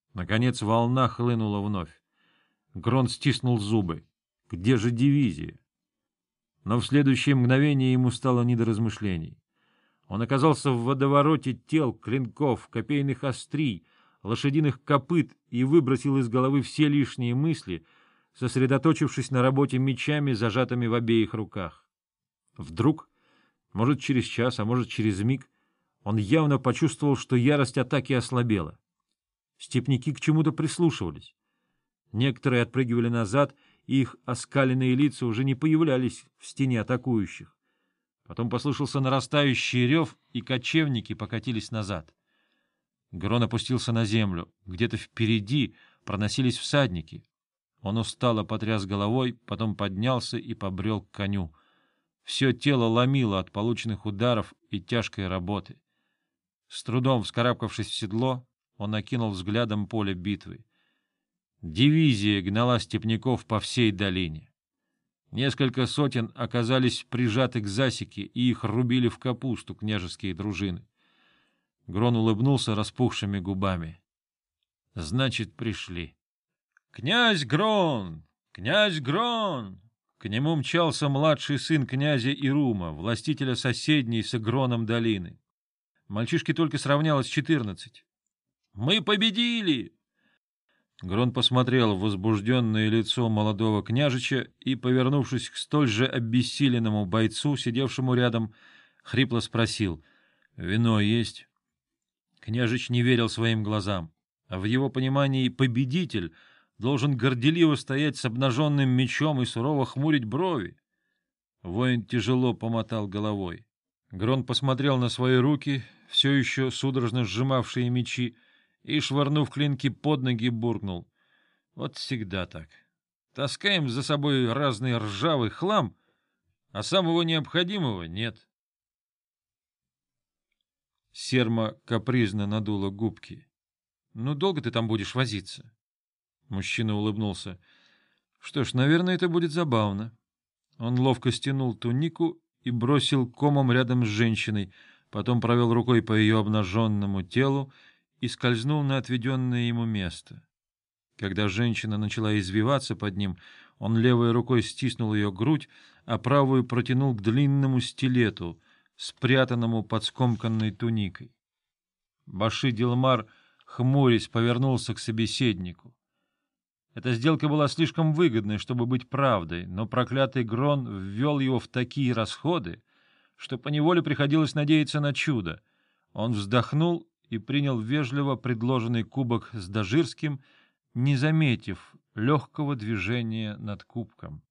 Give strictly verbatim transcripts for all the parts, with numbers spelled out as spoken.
Наконец волна хлынула вновь. Грон стиснул зубы. Где же дивизия? Но в следующее мгновение ему стало не до размышлений. Он оказался в водовороте тел, клинков, копейных острий, лошадиных копыт и выбросил из головы все лишние мысли, сосредоточившись на работе мечами, зажатыми в обеих руках. Вдруг, может, через час, а может, через миг, он явно почувствовал, что ярость атаки ослабела. Степняки к чему-то прислушивались. Некоторые отпрыгивали назад, и их оскаленные лица уже не появлялись в стене атакующих. Потом послышался нарастающий рев, и кочевники покатились назад. Грон опустился на землю. Где-то впереди проносились всадники. Он устало потряс головой, потом поднялся и побрел к коню. Все тело ломило от полученных ударов и тяжкой работы. С трудом вскарабкавшись в седло, он окинул взглядом поле битвы. Дивизия гнала степняков по всей долине. Несколько сотен оказались прижаты к засеке, и их рубили в капусту княжеские дружины. Грон улыбнулся распухшими губами. Значит, пришли. «Князь Грон! Князь Грон!» К нему мчался младший сын князя Ирума, властителя соседней с Гроном долины. Мальчишке только сравнялось четырнадцать. «Мы победили!» Грон посмотрел в возбужденное лицо молодого княжича и, повернувшись к столь же обессиленному бойцу, сидевшему рядом, хрипло спросил: «Вино есть?» Княжич не верил своим глазам. А в его понимании победитель должен горделиво стоять с обнаженным мечом и сурово хмурить брови. Воин тяжело помотал головой. Грон посмотрел на свои руки, все еще судорожно сжимавшие мечи, и, швырнув клинки под ноги, буркнул: «Вот всегда так. Таскаем за собой разный ржавый хлам, а самого необходимого нет». Серма капризно надула губки. «Ну, долго ты там будешь возиться?» Мужчина улыбнулся. «Что ж, наверное, это будет забавно». Он ловко стянул тунику и бросил комом рядом с женщиной, потом провел рукой по ее обнаженному телу и скользнул на отведенное ему место. Когда женщина начала извиваться под ним, он левой рукой стиснул ее грудь, а правую протянул к длинному стилету, спрятанному под скомканной туникой. Баши Дилмар, хмурясь, повернулся к собеседнику. Эта сделка была слишком выгодной, чтобы быть правдой, но проклятый Грон ввел его в такие расходы, что поневоле приходилось надеяться на чудо. Он вздохнул и принял вежливо предложенный кубок с дожирским, не заметив легкого движения над кубком.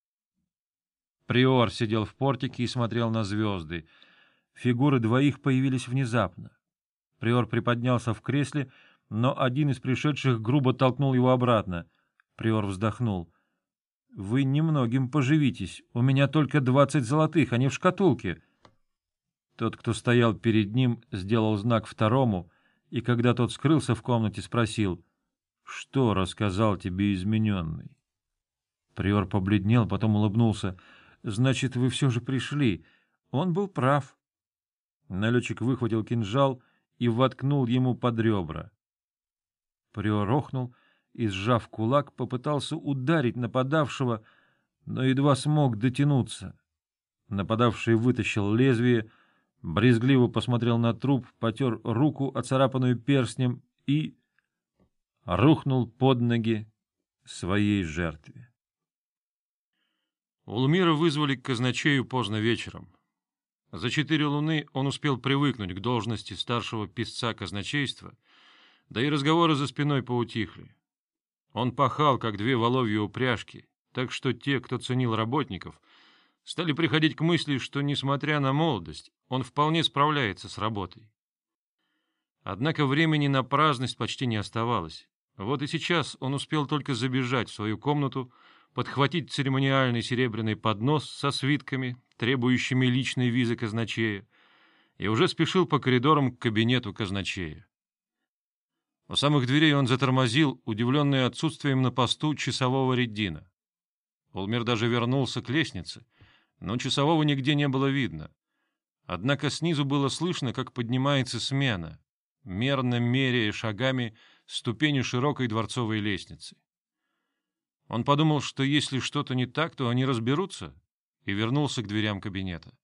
Приор сидел в портике и смотрел на звезды. Фигуры двоих появились внезапно. Приор приподнялся в кресле, но один из пришедших грубо толкнул его обратно. Приор вздохнул. — Вы немногим поживитесь. У меня только двадцать золотых, они в шкатулке. Тот, кто стоял перед ним, сделал знак второму, и когда тот скрылся в комнате, спросил: — Что рассказал тебе измененный? Приор побледнел, потом улыбнулся. — Значит, вы все же пришли. Он был прав. Налетчик выхватил кинжал и воткнул ему под ребра. Приор охнул и, сжав кулак, попытался ударить нападавшего, но едва смог дотянуться. Нападавший вытащил лезвие, брезгливо посмотрел на труп, потер руку, оцарапанную перстнем, и рухнул под ноги своей жертве. Улмира вызвали к казначею поздно вечером. За четыре луны он успел привыкнуть к должности старшего писца казначейства, да и разговоры за спиной поутихли. Он пахал, как две воловьи упряжки, так что те, кто ценил работников, стали приходить к мысли, что, несмотря на молодость, он вполне справляется с работой. Однако времени на праздность почти не оставалось. Вот и сейчас он успел только забежать в свою комнату, подхватить церемониальный серебряный поднос со свитками, требующими личной визы казначея, и уже спешил по коридорам к кабинету казначея. У самых дверей он затормозил, удивленный отсутствием на посту часового Реддина. Улмир даже вернулся к лестнице, но часового нигде не было видно. Однако снизу было слышно, как поднимается смена, мерно меряя шагами ступени широкой дворцовой лестницы. Он подумал, что если что-то не так, то они разберутся, и вернулся к дверям кабинета.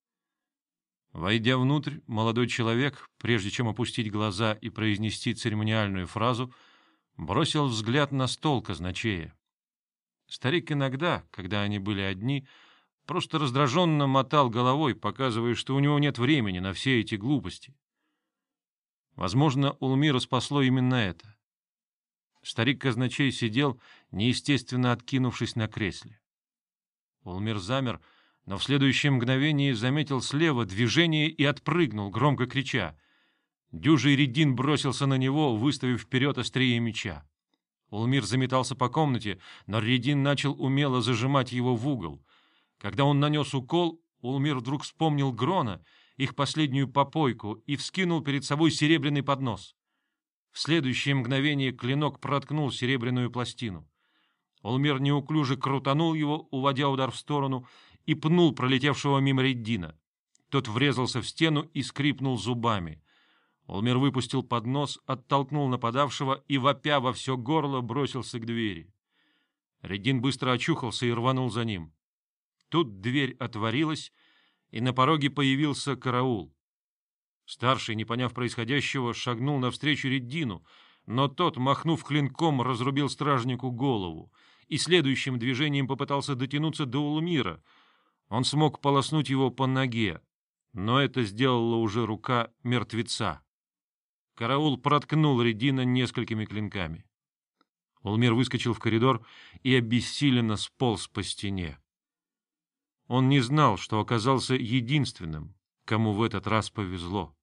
Войдя внутрь, молодой человек, прежде чем опустить глаза и произнести церемониальную фразу, бросил взгляд на стол казначея. Старик иногда, когда они были одни, просто раздраженно мотал головой, показывая, что у него нет времени на все эти глупости. Возможно, Улмира спасло именно это. Старик-казначей сидел, неестественно откинувшись на кресле. Улмир замер, но в следующее мгновение заметил слева движение и отпрыгнул, громко крича. Дюжий Реддин бросился на него, выставив вперед острие меча. Улмир заметался по комнате, но Реддин начал умело зажимать его в угол. Когда он нанес укол, Улмир вдруг вспомнил Грона, их последнюю попойку, и вскинул перед собой серебряный поднос. В следующее мгновение клинок проткнул серебряную пластину. Улмир неуклюже крутанул его, уводя удар в сторону, и пнул пролетевшего мимо Реддина. Тот врезался в стену и скрипнул зубами. Улмир выпустил поднос, оттолкнул нападавшего и, вопя во все горло, бросился к двери. Реддин быстро очухался и рванул за ним. Тут дверь отворилась, и на пороге появился караул. Старший, не поняв происходящего, шагнул навстречу Реддину, но тот, махнув клинком, разрубил стражнику голову и следующим движением попытался дотянуться до Улмира. Он смог полоснуть его по ноге, но это сделала уже рука мертвеца. Караул проткнул Реддина несколькими клинками. Улмир выскочил в коридор и обессиленно сполз по стене. Он не знал, что оказался единственным, кому в этот раз повезло.